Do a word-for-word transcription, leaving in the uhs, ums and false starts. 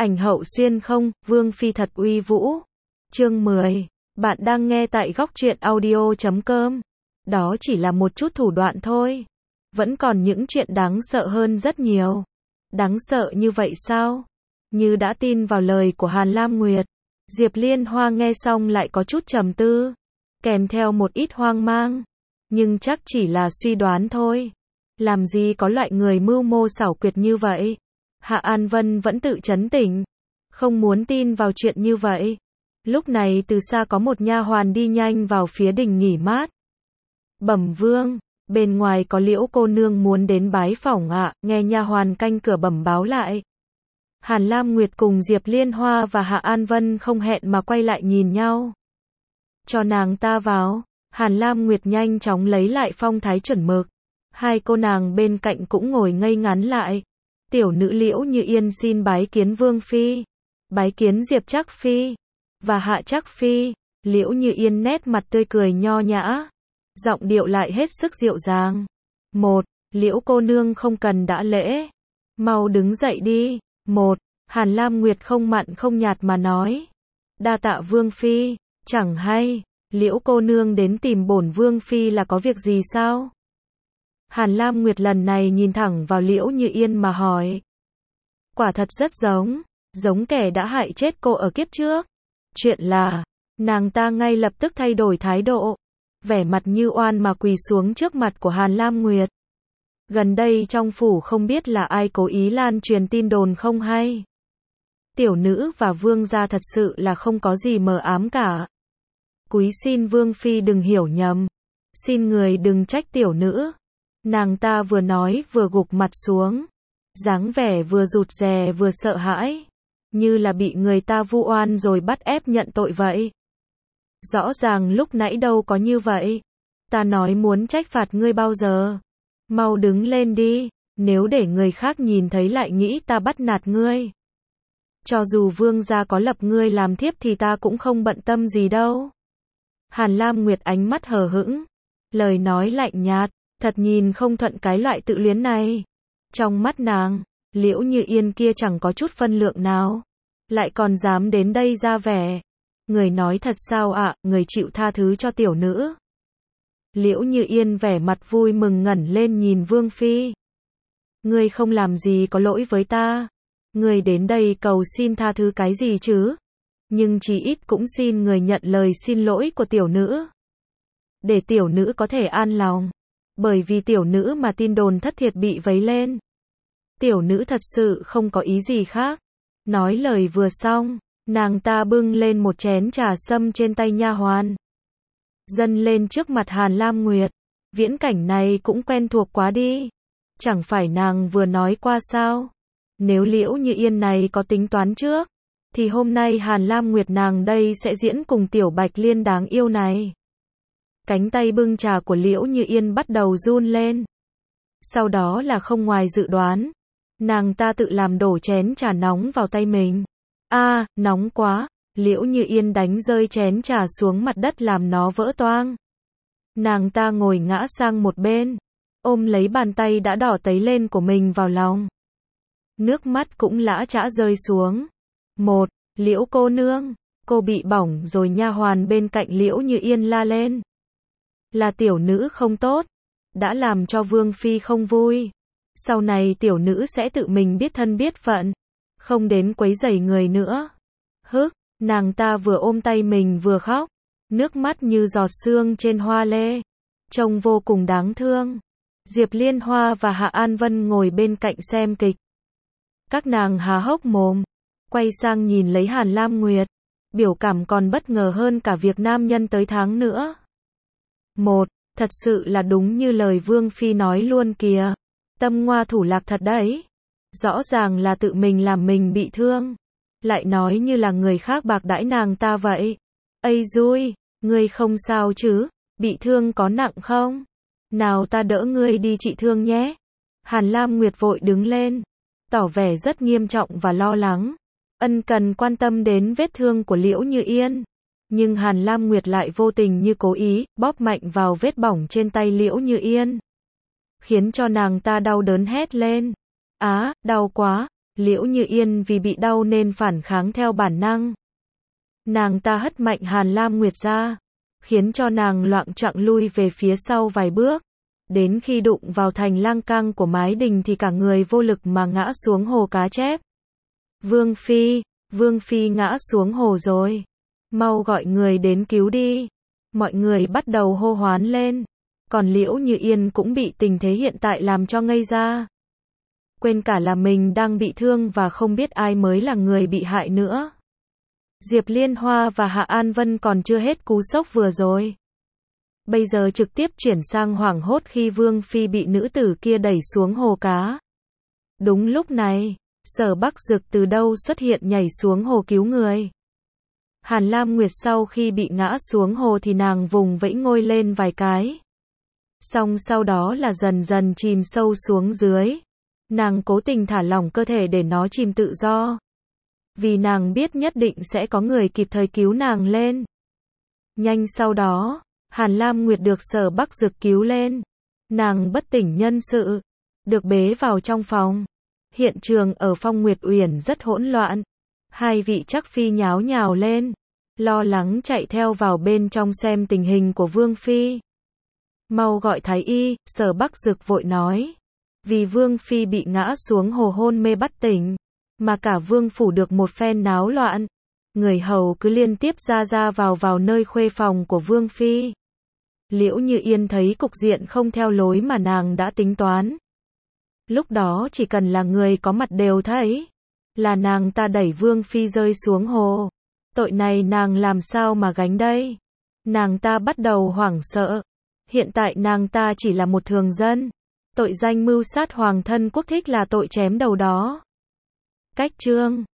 Ảnh hậu xuyên không, Vương Phi thật uy vũ. Chương mười. Bạn đang nghe tại góc truyện audio chấm com. Đó chỉ là một chút thủ đoạn thôi. Vẫn còn những chuyện đáng sợ hơn rất nhiều. Đáng sợ như vậy sao? Như đã tin vào lời của Hàn Lam Nguyệt. Diệp Liên Hoa nghe xong lại có chút trầm tư. Kèm theo một ít hoang mang. Nhưng chắc chỉ là suy đoán thôi. Làm gì có loại người mưu mô xảo quyệt như vậy? Hạ An Vân vẫn tự trấn tĩnh. Không muốn tin vào chuyện như vậy. Lúc này từ xa có một nha hoàn đi nhanh vào phía đình nghỉ mát. Bẩm vương, bên ngoài có Liễu cô nương muốn đến bái phỏng ạ, nghe nha hoàn canh cửa bẩm báo lại. Hàn Lam Nguyệt cùng Diệp Liên Hoa và Hạ An Vân không hẹn mà quay lại nhìn nhau. Cho nàng ta vào. Hàn Lam Nguyệt nhanh chóng lấy lại phong thái chuẩn mực. Hai cô nàng bên cạnh cũng ngồi ngây ngắn lại. Tiểu nữ Liễu Như Yên xin bái kiến Vương Phi. Bái kiến Diệp Trác Phi. Và Hạ Trác Phi. Liễu Như Yên nét mặt tươi cười nho nhã. Giọng điệu lại hết sức dịu dàng. Một, Liễu cô nương không cần đã lễ. Mau đứng dậy đi. Một, Hàn Lam Nguyệt không mặn không nhạt mà nói. Đa tạ Vương Phi. Chẳng hay, Liễu cô nương đến tìm bổn Vương Phi là có việc gì sao? Hàn Lam Nguyệt lần này nhìn thẳng vào Liễu Như Yên mà hỏi. Quả thật rất giống, giống kẻ đã hại chết cô ở kiếp trước. Chuyện là, nàng ta ngay lập tức thay đổi thái độ, vẻ mặt như oan mà quỳ xuống trước mặt của Hàn Lam Nguyệt. Gần đây trong phủ không biết là ai cố ý lan truyền tin đồn không hay. Tiểu nữ và vương gia thật sự là không có gì mờ ám cả. Cúi xin Vương Phi đừng hiểu nhầm. Xin người đừng trách tiểu nữ. Nàng ta vừa nói vừa gục mặt xuống. Dáng vẻ vừa rụt rè vừa sợ hãi. Như là bị người ta vu oan rồi bắt ép nhận tội vậy. Rõ ràng lúc nãy đâu có như vậy. Ta nói muốn trách phạt ngươi bao giờ. Mau đứng lên đi. Nếu để người khác nhìn thấy lại nghĩ ta bắt nạt ngươi. Cho dù vương gia có lập ngươi làm thiếp thì ta cũng không bận tâm gì đâu. Hàn Lam Nguyệt ánh mắt hờ hững. Lời nói lạnh nhạt. Thật nhìn không thuận cái loại tự luyến này. Trong mắt nàng, Liễu Như Yên kia chẳng có chút phân lượng nào. Lại còn dám đến đây ra vẻ. Người nói thật sao ạ, à, người chịu tha thứ cho tiểu nữ. Liễu Như Yên vẻ mặt vui mừng ngẩng lên nhìn Vương Phi. Ngươi không làm gì có lỗi với ta. Ngươi đến đây cầu xin tha thứ cái gì chứ? Nhưng chỉ ít cũng xin người nhận lời xin lỗi của tiểu nữ. Để tiểu nữ có thể an lòng. Bởi vì tiểu nữ mà tin đồn thất thiệt bị vấy lên. Tiểu nữ thật sự không có ý gì khác. Nói lời vừa xong, nàng ta bưng lên một chén trà sâm trên tay nha hoàn. Dâng lên trước mặt Hàn Lam Nguyệt. Viễn cảnh này cũng quen thuộc quá đi. Chẳng phải nàng vừa nói qua sao? Nếu Liễu Như Yên này có tính toán trước, thì hôm nay Hàn Lam Nguyệt nàng đây sẽ diễn cùng tiểu Bạch Liên đáng yêu này. Cánh tay bưng trà của Liễu Như Yên bắt đầu run lên. Sau đó là không ngoài dự đoán. Nàng ta tự làm đổ chén trà nóng vào tay mình. A, à, nóng quá. Liễu Như Yên đánh rơi chén trà xuống mặt đất làm nó vỡ toang. Nàng ta ngồi ngã sang một bên. Ôm lấy bàn tay đã đỏ tấy lên của mình vào lòng. Nước mắt cũng lã chã rơi xuống. Một, Liễu cô nương, cô bị bỏng rồi. Nha hoàn bên cạnh Liễu Như Yên la lên. Là tiểu nữ không tốt, đã làm cho Vương Phi không vui. Sau này tiểu nữ sẽ tự mình biết thân biết phận, không đến quấy rầy người nữa. Hức, nàng ta vừa ôm tay mình vừa khóc, nước mắt như giọt sương trên hoa lê, trông vô cùng đáng thương. Diệp Liên Hoa và Hạ An Vân ngồi bên cạnh xem kịch. Các nàng há hốc mồm, quay sang nhìn lấy Hàn Lam Nguyệt, biểu cảm còn bất ngờ hơn cả việc nam nhân tới tháng nữa. Một, thật sự là đúng như lời Vương Phi nói luôn kìa. Tâm ngoa thủ lạc thật đấy. Rõ ràng là tự mình làm mình bị thương. Lại nói như là người khác bạc đãi nàng ta vậy. Ây dui, ngươi không sao chứ? Bị thương có nặng không? Nào ta đỡ ngươi đi trị thương nhé. Hàn Lam Nguyệt vội đứng lên, tỏ vẻ rất nghiêm trọng và lo lắng. Ân cần quan tâm đến vết thương của Liễu Như Yên. Nhưng Hàn Lam Nguyệt lại vô tình như cố ý, bóp mạnh vào vết bỏng trên tay Liễu Như Yên. Khiến cho nàng ta đau đớn hét lên. Á, đau quá. Liễu Như Yên vì bị đau nên phản kháng theo bản năng. Nàng ta hất mạnh Hàn Lam Nguyệt ra, khiến cho nàng loạng choạng lui về phía sau vài bước. Đến khi đụng vào thành lang cang của mái đình thì cả người vô lực mà ngã xuống hồ cá chép. Vương Phi, Vương Phi ngã xuống hồ rồi. Mau gọi người đến cứu đi. Mọi người bắt đầu hô hoán lên. Còn Liễu Như Yên cũng bị tình thế hiện tại làm cho ngây ra. Quên cả là mình đang bị thương và không biết ai mới là người bị hại nữa. Diệp Liên Hoa và Hạ An Vân còn chưa hết cú sốc vừa rồi. Bây giờ trực tiếp chuyển sang hoảng hốt khi Vương Phi bị nữ tử kia đẩy xuống hồ cá. Đúng lúc này, Sở Bắc Dực từ đâu xuất hiện nhảy xuống hồ cứu người. Hàn Lam Nguyệt sau khi bị ngã xuống hồ thì nàng vùng vẫy ngôi lên vài cái. Xong sau đó là dần dần chìm sâu xuống dưới. Nàng cố tình thả lỏng cơ thể để nó chìm tự do. Vì nàng biết nhất định sẽ có người kịp thời cứu nàng lên. Nhanh sau đó, Hàn Lam Nguyệt được Sở Bắc Dực cứu lên. Nàng bất tỉnh nhân sự, được bế vào trong phòng. Hiện trường ở Phong Nguyệt Uyển rất hỗn loạn. Hai vị chắc phi nháo nhào lên, lo lắng chạy theo vào bên trong xem tình hình của Vương Phi. Mau gọi thái y, Sở Bắc Dực vội nói. Vì Vương Phi bị ngã xuống hồ hôn mê bất tỉnh, mà cả Vương phủ được một phen náo loạn. Người hầu cứ liên tiếp ra ra vào vào nơi khuê phòng của Vương Phi. Liễu Như Yên thấy cục diện không theo lối mà nàng đã tính toán. Lúc đó chỉ cần là người có mặt đều thấy. Là nàng ta đẩy Vương Phi rơi xuống hồ. Tội này nàng làm sao mà gánh đây? Nàng ta bắt đầu hoảng sợ. Hiện tại nàng ta chỉ là một thường dân. Tội danh mưu sát hoàng thân quốc thích là tội chém đầu đó. Cách chương